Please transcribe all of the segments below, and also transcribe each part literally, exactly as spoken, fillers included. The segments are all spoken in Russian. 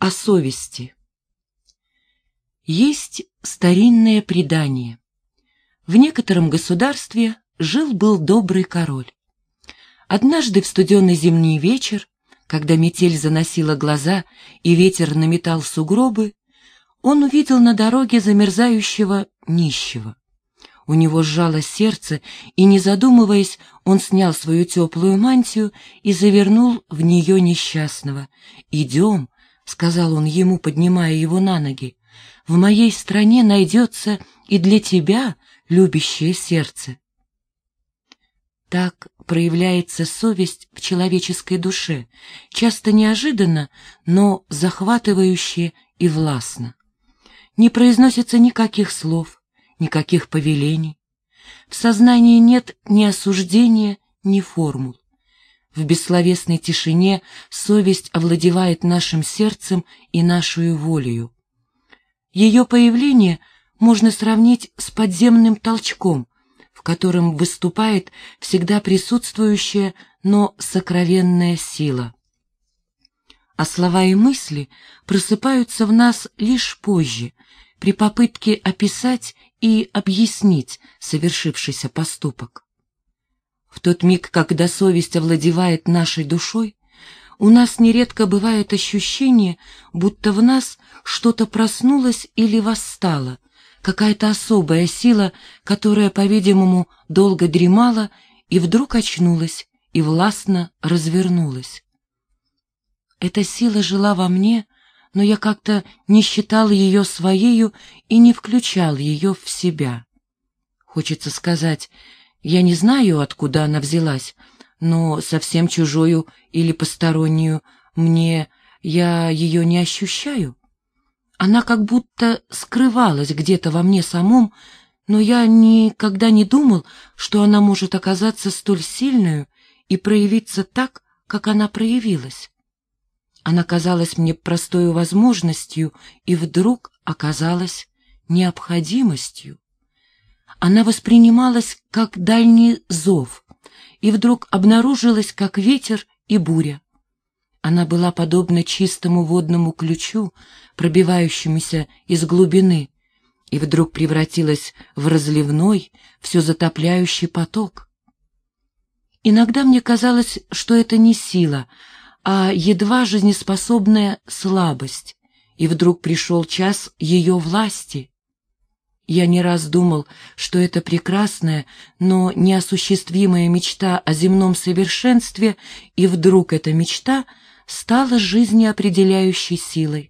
О совести. Есть старинное предание. В некотором государстве жил-был добрый король. Однажды в студеный зимний вечер, когда метель заносила глаза и ветер наметал сугробы, он увидел на дороге замерзающего нищего. У него сжалось сердце, и, не задумываясь, он снял свою теплую мантию и завернул в нее несчастного. «Идем», — сказал он ему, поднимая его на ноги, — «в моей стране найдется и для тебя любящее сердце». Так проявляется совесть в человеческой душе, часто неожиданно, но захватывающе и властно. Не произносится никаких слов, никаких повелений. В сознании нет ни осуждения, ни формул. В бессловесной тишине совесть овладевает нашим сердцем и нашою волею. Ее появление можно сравнить с подземным толчком, в котором выступает всегда присутствующая, но сокровенная сила. А слова и мысли просыпаются в нас лишь позже, при попытке описать и объяснить совершившийся поступок. В тот миг, когда совесть овладевает нашей душой, у нас нередко бывает ощущение, будто в нас что-то проснулось или восстало, какая-то особая сила, которая, по-видимому, долго дремала и вдруг очнулась и властно развернулась. Эта сила жила во мне, но я как-то не считал ее своею и не включал ее в себя. Хочется сказать, я не знаю, откуда она взялась, но совсем чужою или постороннюю мне я ее не ощущаю. Она как будто скрывалась где-то во мне самом, но я никогда не думал, что она может оказаться столь сильной и проявиться так, как она проявилась. Она казалась мне простою возможностью и вдруг оказалась необходимостью. Она воспринималась как дальний зов и вдруг обнаружилась как ветер и буря. Она была подобна чистому водному ключу, пробивающемуся из глубины, и вдруг превратилась в разливной, все затопляющий поток. Иногда мне казалось, что это не сила, а едва жизнеспособная слабость, и вдруг пришел час ее власти. Я не раз думал, что это прекрасная, но неосуществимая мечта о земном совершенстве, и вдруг эта мечта стала жизнеопределяющей силой.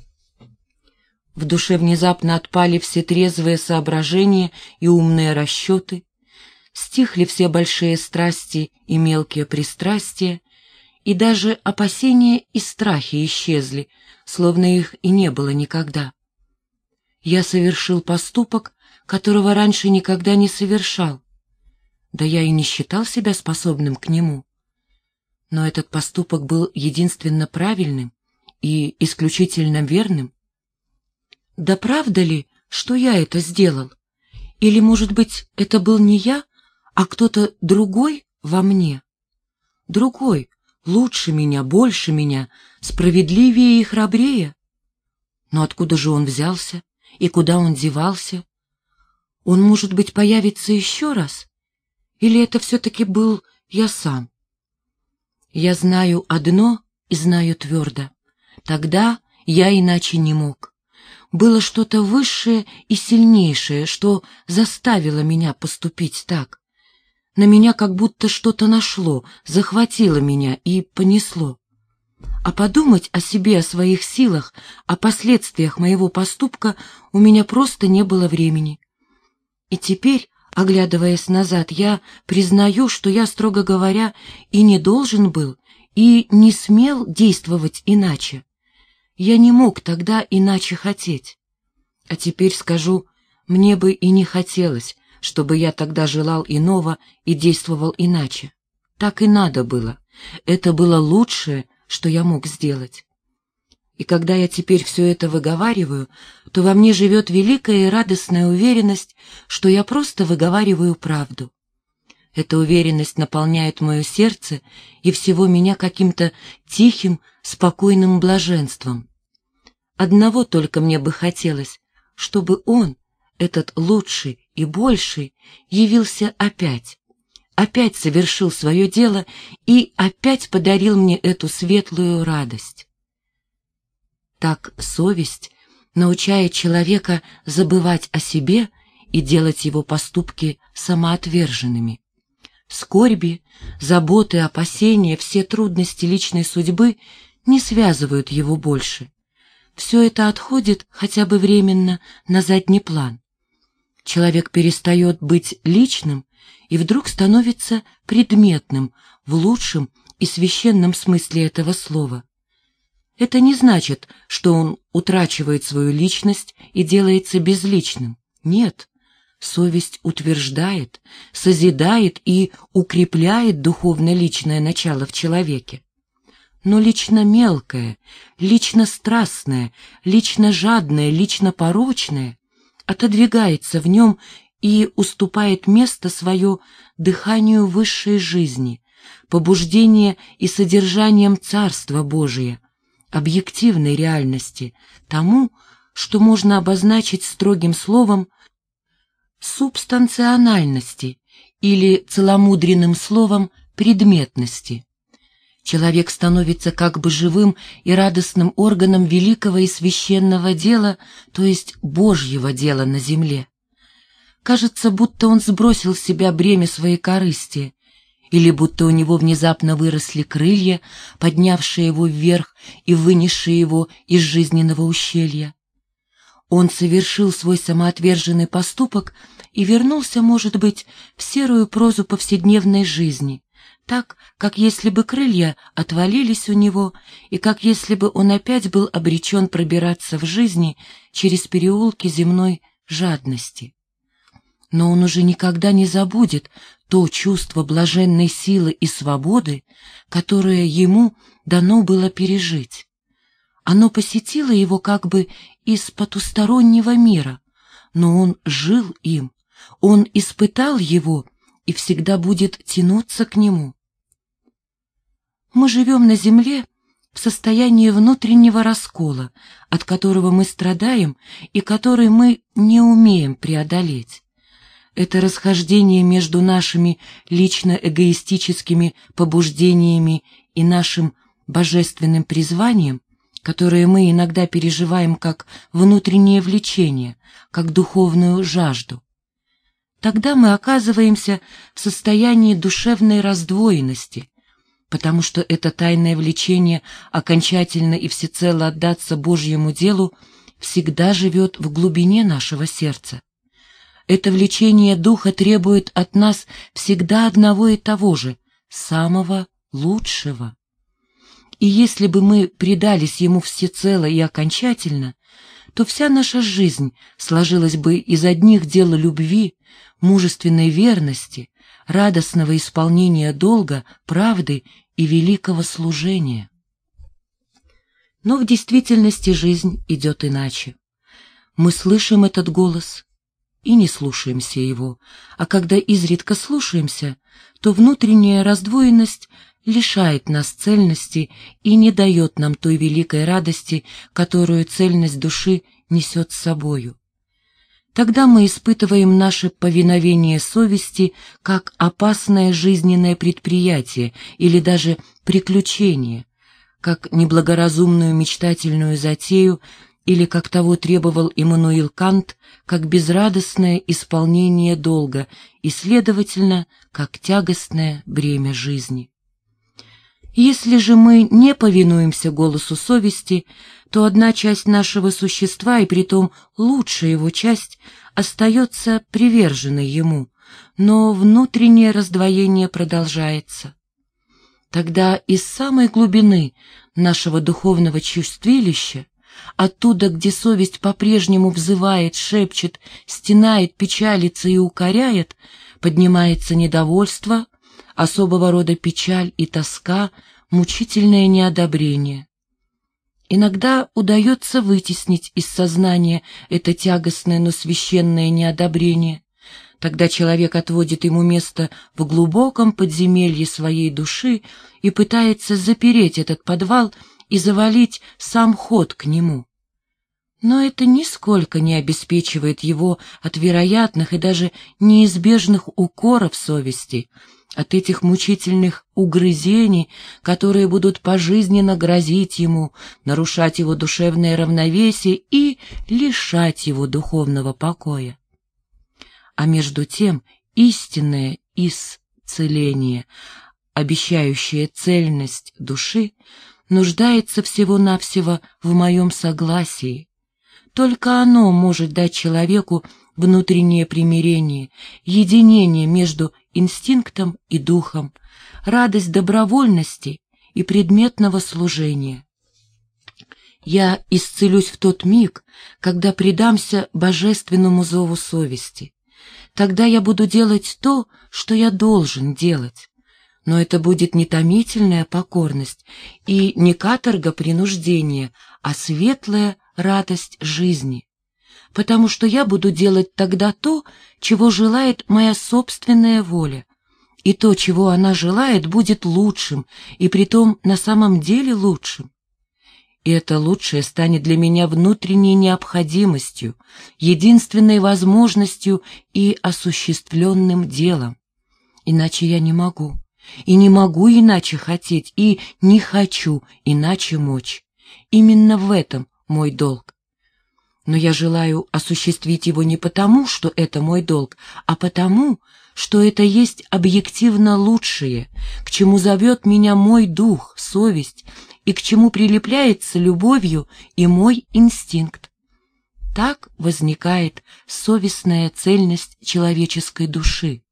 В душе внезапно отпали все трезвые соображения и умные расчеты, стихли все большие страсти и мелкие пристрастия, и даже опасения и страхи исчезли, словно их и не было никогда. Я совершил поступок, которого раньше никогда не совершал. Да я и не считал себя способным к нему. Но этот поступок был единственно правильным и исключительно верным. Да правда ли, что я это сделал? Или, может быть, это был не я, а кто-то другой во мне? Другой, лучше меня, больше меня, справедливее и храбрее? Но откуда же он взялся? И куда он девался? Он, может быть, появится еще раз? Или это все-таки был я сам? Я знаю одно и знаю твердо. Тогда я иначе не мог. Было что-то высшее и сильнейшее, что заставило меня поступить так. На меня как будто что-то нашло, захватило меня и понесло. А подумать о себе, о своих силах, о последствиях моего поступка у меня просто не было времени. И теперь, оглядываясь назад, я признаю, что я, строго говоря, и не должен был, и не смел действовать иначе. Я не мог тогда иначе хотеть. А теперь скажу, мне бы и не хотелось, чтобы я тогда желал иного и действовал иначе. Так и надо было. Это было лучшее, что я мог сделать. И когда я теперь все это выговариваю, то во мне живет великая и радостная уверенность, что я просто выговариваю правду. Эта уверенность наполняет мое сердце и всего меня каким-то тихим, спокойным блаженством. Одного только мне бы хотелось, чтобы он, этот лучший и больший, явился опять, опять совершил свое дело и опять подарил мне эту светлую радость. Так совесть научает человека забывать о себе и делать его поступки самоотверженными. Скорби, заботы, опасения, все трудности личной судьбы не связывают его больше. Все это отходит хотя бы временно на задний план. Человек перестает быть личным и вдруг становится предметным в лучшем и священном смысле этого слова. Это не значит, что он утрачивает свою личность и делается безличным. Нет, совесть утверждает, созидает и укрепляет духовно-личное начало в человеке. Но лично мелкое, лично страстное, лично жадное, лично порочное отодвигается в нем и уступает место свое дыханию высшей жизни, побуждение и содержанием Царства Божия, объективной реальности, тому, что можно обозначить строгим словом субстанциональности или целомудренным словом предметности. Человек становится как бы живым и радостным органом великого и священного дела, то есть Божьего дела на земле. Кажется, будто он сбросил с себя бремя своей корысти, или будто у него внезапно выросли крылья, поднявшие его вверх и вынесшие его из жизненного ущелья. Он совершил свой самоотверженный поступок и вернулся, может быть, в серую прозу повседневной жизни, так, как если бы крылья отвалились у него, и как если бы он опять был обречен пробираться в жизни через переулки земной жадности. Но он уже никогда не забудет то чувство блаженной силы и свободы, которое ему дано было пережить. Оно посетило его как бы из потустороннего мира, но он жил им, он испытал его и всегда будет тянуться к нему. Мы живем на земле в состоянии внутреннего раскола, от которого мы страдаем и который мы не умеем преодолеть. Это расхождение между нашими лично-эгоистическими побуждениями и нашим божественным призванием, которое мы иногда переживаем как внутреннее влечение, как духовную жажду. Тогда мы оказываемся в состоянии душевной раздвоенности, потому что это тайное влечение окончательно и всецело отдаться Божьему делу всегда живет в глубине нашего сердца. Это влечение духа требует от нас всегда одного и того же, самого лучшего. И если бы мы предались ему всецело и окончательно, то вся наша жизнь сложилась бы из одних дел любви, мужественной верности, радостного исполнения долга, правды и великого служения. Но в действительности жизнь идет иначе. Мы слышим этот голос и не слушаемся его, а когда изредка слушаемся, то внутренняя раздвоенность лишает нас цельности и не дает нам той великой радости, которую цельность души несет с собою. Тогда мы испытываем наше повиновение совести как опасное жизненное предприятие или даже приключение, как неблагоразумную мечтательную затею или, как того требовал Иммануил Кант, как безрадостное исполнение долга и, следовательно, как тягостное бремя жизни. Если же мы не повинуемся голосу совести, то одна часть нашего существа, и притом лучшая его часть, остается приверженной ему, но внутреннее раздвоение продолжается. Тогда из самой глубины нашего духовного чувствилища, оттуда, где совесть по-прежнему взывает, шепчет, стенает, печалится и укоряет, поднимается недовольство, особого рода печаль и тоска, мучительное неодобрение. Иногда удается вытеснить из сознания это тягостное, но священное неодобрение. Тогда человек отводит ему место в глубоком подземелье своей души и пытается запереть этот подвал и завалить сам ход к нему. Но это нисколько не обеспечивает его от вероятных и даже неизбежных укоров совести, от этих мучительных угрызений, которые будут пожизненно грозить ему, нарушать его душевное равновесие и лишать его духовного покоя. А между тем истинное исцеление, обещающее цельность души, нуждается всего-навсего в моем согласии. Только оно может дать человеку внутреннее примирение, единение между инстинктом и духом, радость добровольности и предметного служения. Я исцелюсь в тот миг, когда предамся божественному зову совести. Тогда я буду делать то, что я должен делать. Но это будет не томительная покорность и не каторга принуждения, а светлая радость жизни, потому что я буду делать тогда то, чего желает моя собственная воля, и то, чего она желает, будет лучшим, и притом на самом деле лучшим. И это лучшее станет для меня внутренней необходимостью, единственной возможностью и осуществленным делом. Иначе я не могу, и не могу иначе хотеть, и не хочу иначе мочь. Именно в этом мой долг. Но я желаю осуществить его не потому, что это мой долг, а потому, что это есть объективно лучшее, к чему зовет меня мой дух, совесть, и к чему прилепляется любовью и мой инстинкт. Так возникает совестная цельность человеческой души.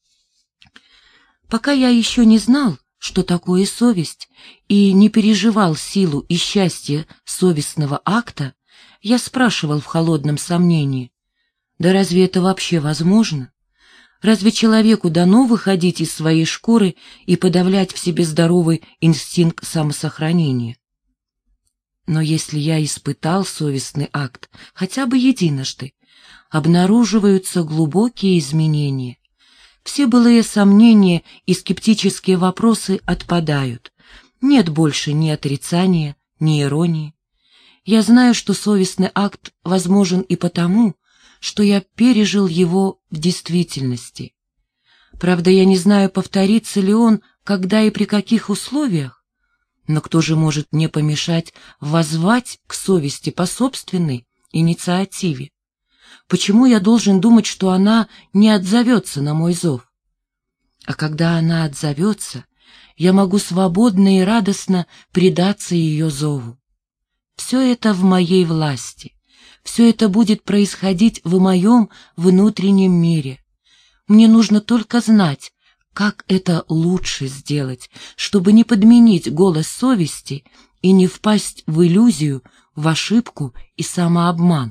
Пока я еще не знал, что такое совесть, и не переживал силу и счастье совестного акта, я спрашивал в холодном сомнении: да разве это вообще возможно? Разве человеку дано выходить из своей шкуры и подавлять в себе здоровый инстинкт самосохранения? Но если я испытал совестный акт хотя бы единожды, обнаруживаются глубокие изменения. Все былые сомнения и скептические вопросы отпадают. Нет больше ни отрицания, ни иронии. Я знаю, что совестный акт возможен и потому, что я пережил его в действительности. Правда, я не знаю, повторится ли он, когда и при каких условиях, но кто же может мне помешать воззвать к совести по собственной инициативе? Почему я должен думать, что она не отзовется на мой зов? А когда она отзовется, я могу свободно и радостно предаться ее зову. Все это в моей власти, все это будет происходить в моем внутреннем мире. Мне нужно только знать, как это лучше сделать, чтобы не подменить голос совести и не впасть в иллюзию, в ошибку и самообман.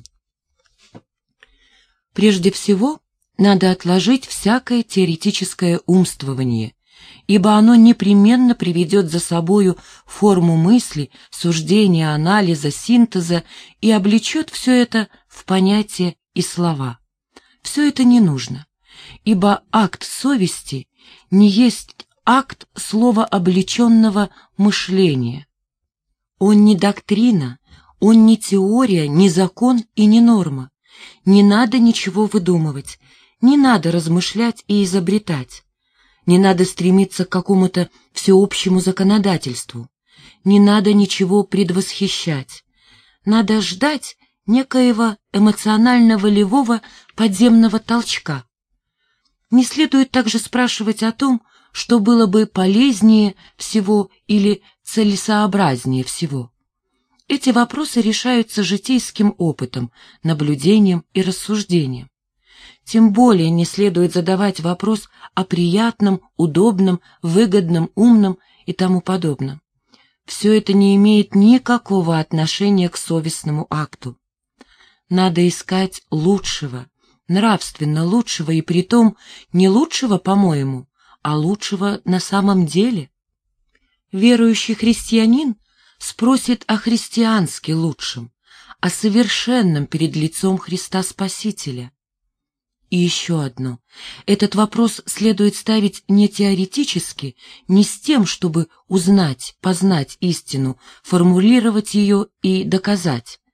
Прежде всего, надо отложить всякое теоретическое умствование, ибо оно непременно приведет за собою форму мысли, суждения, анализа, синтеза и облечет все это в понятия и слова. Все это не нужно, ибо акт совести не есть акт словооблеченного мышления. Он не доктрина, он не теория, не закон и не норма. Не надо ничего выдумывать, не надо размышлять и изобретать, не надо стремиться к какому-то всеобщему законодательству, не надо ничего предвосхищать, надо ждать некоего эмоционально-волевого подземного толчка. Не следует также спрашивать о том, что было бы полезнее всего или целесообразнее всего. Эти вопросы решаются житейским опытом, наблюдением и рассуждением. Тем более не следует задавать вопрос о приятном, удобном, выгодном, умном и тому подобном. Все это не имеет никакого отношения к совестному акту. Надо искать лучшего, нравственно лучшего, и притом не лучшего, по-моему, а лучшего на самом деле. Верующий христианин спросит о христиански лучшем, о совершенном перед лицом Христа Спасителя. И еще одно. Этот вопрос следует ставить не теоретически, не с тем, чтобы узнать, познать истину, формулировать ее и доказать,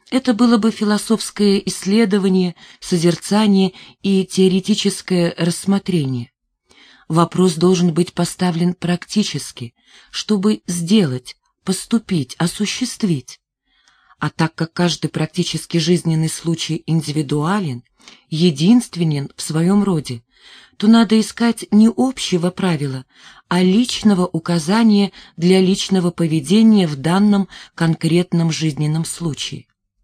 Это было бы философское исследование, созерцание и теоретическое рассмотрение. Вопрос должен быть поставлен практически, чтобы сделать, поступить, осуществить. А так как каждый практически жизненный случай индивидуален, единственен в своем роде, то надо искать не общего правила, а личного указания для личного поведения в данном конкретном жизненном случае.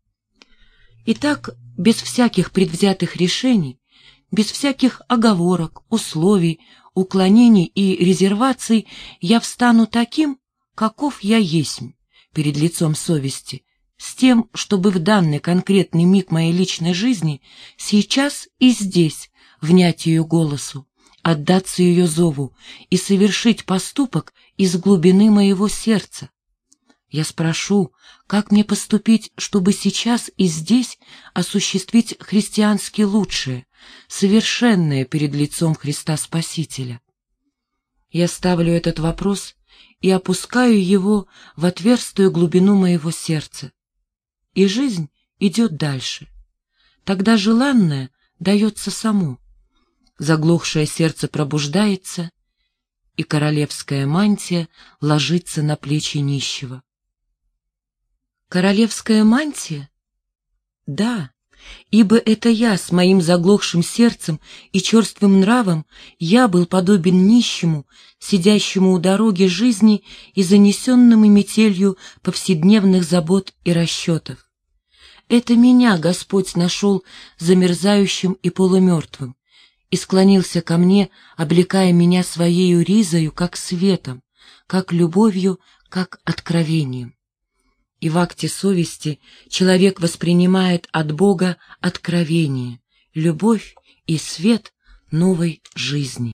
Итак, без всяких предвзятых решений, без всяких оговорок, условий, уклонений и резерваций я встану таким, каков я есмь, перед лицом совести, с тем, чтобы в данный конкретный миг моей личной жизни сейчас и здесь внять ее голосу, отдаться ее зову и совершить поступок из глубины моего сердца. Я спрошу, как мне поступить, чтобы сейчас и здесь осуществить христиански лучшее, совершенное перед лицом Христа Спасителя. Я ставлю этот вопрос и опускаю его в отверстую глубину моего сердца. И жизнь идет дальше. Тогда желанное дается само. Заглохшее сердце пробуждается, и королевская мантия ложится на плечи нищего. Королевская мантия? Да, ибо это я с моим заглохшим сердцем и черствым нравом, я был подобен нищему, сидящему у дороги жизни и занесенному метелью повседневных забот и расчетов. Это меня Господь нашел замерзающим и полумертвым и склонился ко мне, облекая меня своею ризою, как светом, как любовью, как откровением. И в акте совести человек воспринимает от Бога откровение, любовь и свет новой жизни.